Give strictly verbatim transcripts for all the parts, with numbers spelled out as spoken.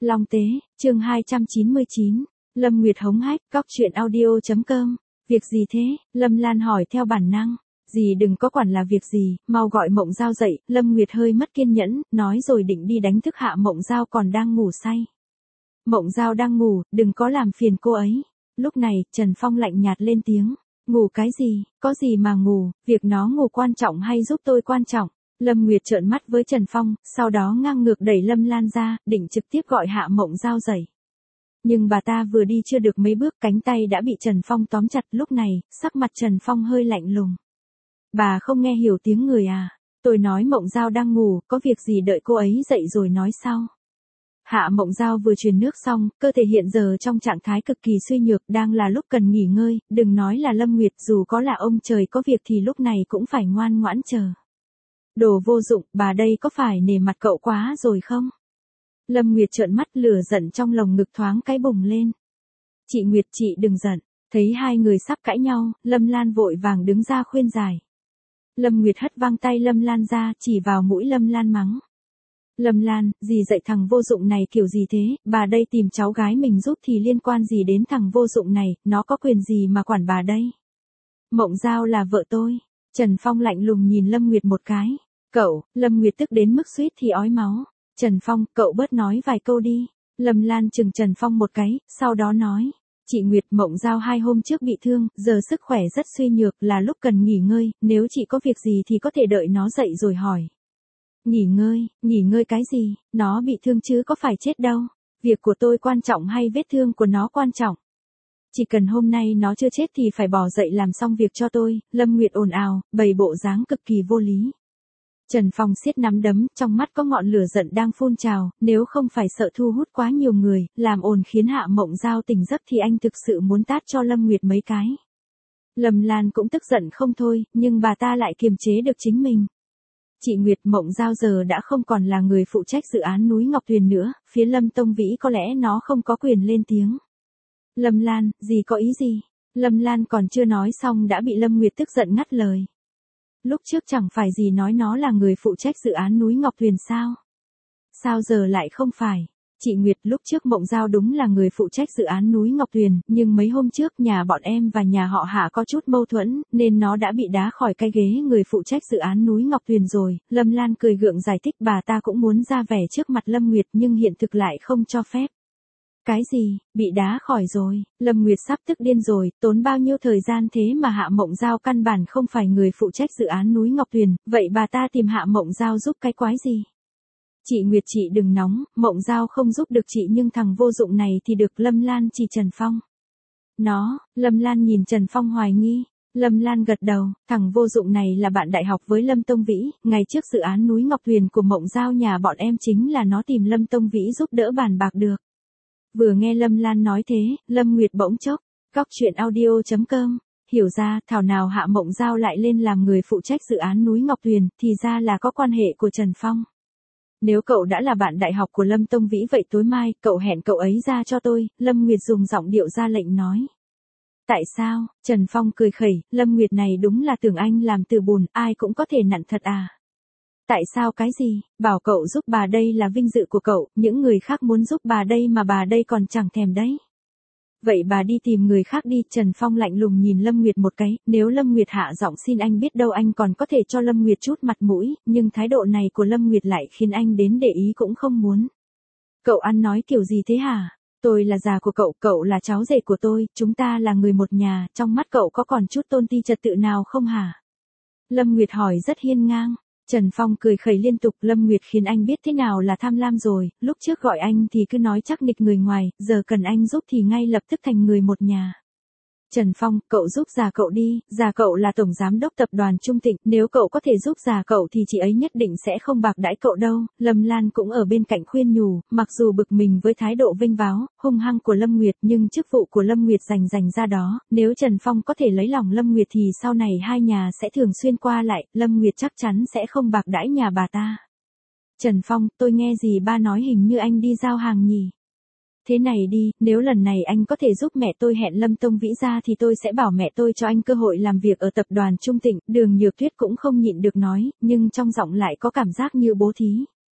Long Tế, chương hai trăm chín mươi chín. Lâm Nguyệt hống hách, cóc truyện audio chấm com. Việc gì thế? Lâm Lan hỏi theo bản năng. Dì đừng có quản là việc gì, mau gọi Mộng Giao dậy. Lâm Nguyệt hơi mất kiên nhẫn, nói rồi định đi đánh thức hạ Mộng Giao còn đang ngủ say. Mộng Giao đang ngủ, đừng có làm phiền cô ấy. Lúc này, Trần Phong lạnh nhạt lên tiếng. Ngủ cái gì, có gì mà ngủ, việc nó ngủ quan trọng hay giúp tôi quan trọng? Lâm Nguyệt trợn mắt với Trần Phong, sau đó ngang ngược đẩy Lâm Lan ra, định trực tiếp gọi hạ Mộng Giao dậy. Nhưng bà ta vừa đi chưa được mấy bước, cánh tay đã bị Trần Phong tóm chặt. Lúc này, sắc mặt Trần Phong hơi lạnh lùng. Bà không nghe hiểu tiếng người à? Tôi nói Mộng Giao đang ngủ, có việc gì đợi cô ấy dậy rồi nói sau. Hạ Mộng Giao vừa truyền nước xong, cơ thể hiện giờ trong trạng thái cực kỳ suy nhược, đang là lúc cần nghỉ ngơi. Đừng nói là Lâm Nguyệt, dù có là ông trời có việc thì lúc này cũng phải ngoan ngoãn chờ. Đồ vô dụng, bà đây có phải nể mặt cậu quá rồi không? Lâm Nguyệt trợn mắt, lửa giận trong lồng ngực thoáng cái bùng lên. Chị Nguyệt, chị đừng giận. Thấy hai người sắp cãi nhau, Lâm Lan vội vàng đứng ra khuyên giải. Lâm Nguyệt hất văng tay Lâm Lan ra, chỉ vào mũi Lâm Lan mắng. Lâm Lan, dì dạy thằng vô dụng này kiểu gì thế? Bà đây tìm cháu gái mình giúp thì liên quan gì đến thằng vô dụng này, nó có quyền gì mà quản bà đây? Mộng Giao là vợ tôi. Trần Phong lạnh lùng nhìn Lâm Nguyệt một cái. Cậu, Lâm Nguyệt tức đến mức suýt thì ói máu. Trần Phong, cậu bớt nói vài câu đi. Lâm Lan chừng Trần Phong một cái, sau đó nói. Chị Nguyệt, Mộng Giao hai hôm trước bị thương, giờ sức khỏe rất suy nhược, là lúc cần nghỉ ngơi, nếu chị có việc gì thì có thể đợi nó dậy rồi hỏi. Nghỉ ngơi, nghỉ ngơi cái gì, nó bị thương chứ có phải chết đâu. Việc của tôi quan trọng hay vết thương của nó quan trọng? Chỉ cần hôm nay nó chưa chết thì phải bỏ dậy làm xong việc cho tôi. Lâm Nguyệt ồn ào, bày bộ dáng cực kỳ vô lý. Trần Phong siết nắm đấm, trong mắt có ngọn lửa giận đang phun trào, nếu không phải sợ thu hút quá nhiều người, làm ồn khiến hạ Mộng Giao tỉnh giấc thì anh thực sự muốn tát cho Lâm Nguyệt mấy cái. Lâm Lan cũng tức giận không thôi, nhưng bà ta lại kiềm chế được chính mình. Chị Nguyệt, Mộng Giao giờ đã không còn là người phụ trách dự án núi Ngọc Tuyền nữa, phía Lâm Tông Vĩ có lẽ nó không có quyền lên tiếng. Lâm Lan, gì có ý gì? Lâm Lan còn chưa nói xong đã bị Lâm Nguyệt tức giận ngắt lời. Lúc trước chẳng phải gì nói nó là người phụ trách dự án núi Ngọc Tuyền sao? Sao giờ lại không phải? Chị Nguyệt, lúc trước Mộng Giao đúng là người phụ trách dự án núi Ngọc Tuyền, nhưng mấy hôm trước nhà bọn em và nhà họ Hạ có chút mâu thuẫn, nên nó đã bị đá khỏi cái ghế người phụ trách dự án núi Ngọc Tuyền rồi. Lâm Lan cười gượng giải thích, bà ta cũng muốn ra vẻ trước mặt Lâm Nguyệt nhưng hiện thực lại không cho phép. Cái gì, bị đá khỏi rồi? Lâm Nguyệt sắp tức điên rồi, tốn bao nhiêu thời gian thế mà Hạ Mộng Giao căn bản không phải người phụ trách dự án núi Ngọc Tuyền, vậy bà ta tìm Hạ Mộng Giao giúp cái quái gì? Chị Nguyệt, chị đừng nóng, Mộng Giao không giúp được chị nhưng thằng vô dụng này thì được. Lâm Lan chỉ Trần Phong. Nó, Lâm Lan nhìn Trần Phong hoài nghi. Lâm Lan gật đầu, thằng vô dụng này là bạn đại học với Lâm Tông Vĩ, ngày trước dự án núi Ngọc Tuyền của Mộng Giao nhà bọn em chính là nó tìm Lâm Tông Vĩ giúp đỡ bàn bạc được. Vừa nghe Lâm Lan nói thế, Lâm Nguyệt bỗng chốc. Cóc truyện audio chấm com. Hiểu ra, thảo nào Hạ Mộng Giao lại lên làm người phụ trách dự án núi Ngọc Tuyền, thì ra là có quan hệ của Trần Phong. Nếu cậu đã là bạn đại học của Lâm Tông Vĩ vậy tối mai, cậu hẹn cậu ấy ra cho tôi. Lâm Nguyệt dùng giọng điệu ra lệnh nói. Tại sao? Trần Phong cười khẩy, Lâm Nguyệt này đúng là tưởng anh làm từ bùn, ai cũng có thể nặn thật à? Tại sao cái gì? Bảo cậu giúp bà đây là vinh dự của cậu, những người khác muốn giúp bà đây mà bà đây còn chẳng thèm đấy. Vậy bà đi tìm người khác đi. Trần Phong lạnh lùng nhìn Lâm Nguyệt một cái, nếu Lâm Nguyệt hạ giọng xin anh biết đâu anh còn có thể cho Lâm Nguyệt chút mặt mũi, nhưng thái độ này của Lâm Nguyệt lại khiến anh đến để ý cũng không muốn. Cậu ăn nói kiểu gì thế hả? Tôi là già của cậu, cậu là cháu rể của tôi, chúng ta là người một nhà, trong mắt cậu có còn chút tôn ti trật tự nào không hả? Lâm Nguyệt hỏi rất hiên ngang. Trần Phong cười khẩy liên tục, Lâm Nguyệt khiến anh biết thế nào là tham lam rồi, lúc trước gọi anh thì cứ nói chắc nịch người ngoài, giờ cần anh giúp thì ngay lập tức thành người một nhà. Trần Phong, cậu giúp già cậu đi, già cậu là tổng giám đốc tập đoàn Trung Thịnh, nếu cậu có thể giúp già cậu thì chị ấy nhất định sẽ không bạc đãi cậu đâu. Lâm Lan cũng ở bên cạnh khuyên nhủ, mặc dù bực mình với thái độ vênh váo, hung hăng của Lâm Nguyệt nhưng chức vụ của Lâm Nguyệt dành dành ra đó, nếu Trần Phong có thể lấy lòng Lâm Nguyệt thì sau này hai nhà sẽ thường xuyên qua lại, Lâm Nguyệt chắc chắn sẽ không bạc đãi nhà bà ta. Trần Phong, tôi nghe gì ba nói hình như anh đi giao hàng nhỉ? Thế này đi, nếu lần này anh có thể giúp mẹ tôi hẹn Lâm Tông Vĩ ra thì tôi sẽ bảo mẹ tôi cho anh cơ hội làm việc ở tập đoàn Trung Thịnh. Đường Nhược Tuyết cũng không nhịn được nói, nhưng trong giọng lại có cảm giác như bố thí.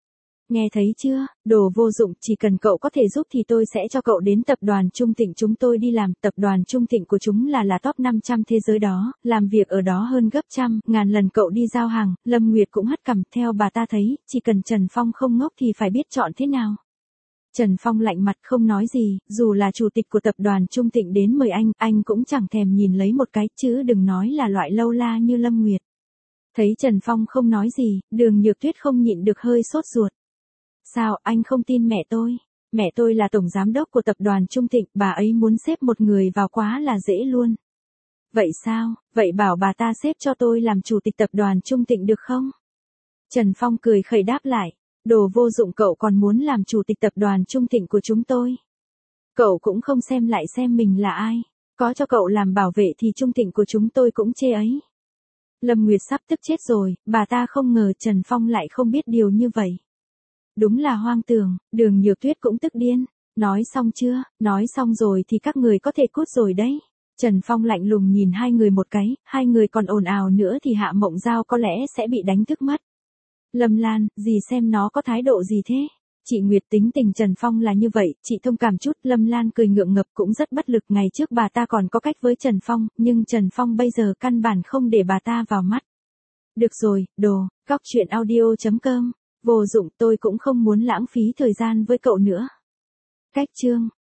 Nghe thấy chưa, đồ vô dụng, chỉ cần cậu có thể giúp thì tôi sẽ cho cậu đến tập đoàn Trung Thịnh chúng tôi đi làm. Tập đoàn Trung Thịnh của chúng là là top năm trăm thế giới đó, làm việc ở đó hơn gấp trăm, ngàn lần cậu đi giao hàng. Lâm Nguyệt cũng hất cằm, theo bà ta thấy, chỉ cần Trần Phong không ngốc thì phải biết chọn thế nào. Trần Phong lạnh mặt không nói gì, dù là chủ tịch của tập đoàn Trung Thịnh đến mời anh, anh cũng chẳng thèm nhìn lấy một cái, chứ đừng nói là loại lâu la như Lâm Nguyệt. Thấy Trần Phong không nói gì, Đường Nhược Tuyết không nhịn được hơi sốt ruột. Sao, anh không tin mẹ tôi? Mẹ tôi là tổng giám đốc của tập đoàn Trung Thịnh, bà ấy muốn xếp một người vào quá là dễ luôn. Vậy sao, vậy bảo bà ta xếp cho tôi làm chủ tịch tập đoàn Trung Thịnh được không? Trần Phong cười khẩy đáp lại, đồ vô dụng, cậu còn muốn làm chủ tịch tập đoàn Trung Thịnh của chúng tôi. Cậu cũng không xem lại xem mình là ai, có cho cậu làm bảo vệ thì Trung Thịnh của chúng tôi cũng chê ấy. Lâm Nguyệt sắp tức chết rồi, bà ta không ngờ Trần Phong lại không biết điều như vậy. Đúng là hoang tưởng, Đường Nhược Tuyết cũng tức điên. Nói xong chưa, nói xong rồi thì các người có thể cút rồi đấy. Trần Phong lạnh lùng nhìn hai người một cái, hai người còn ồn ào nữa thì Hạ Mộng Giao có lẽ sẽ bị đánh thức mất. Lâm Lan, dì xem nó có thái độ gì thế? Chị Nguyệt tính tình Trần Phong là như vậy, chị thông cảm chút. Lâm Lan cười ngượng ngập cũng rất bất lực, ngày trước bà ta còn có cách với Trần Phong, nhưng Trần Phong bây giờ căn bản không để bà ta vào mắt. Được rồi, đồ, cóc truyện audio chấm com. Vô dụng, tôi cũng không muốn lãng phí thời gian với cậu nữa. Cách chương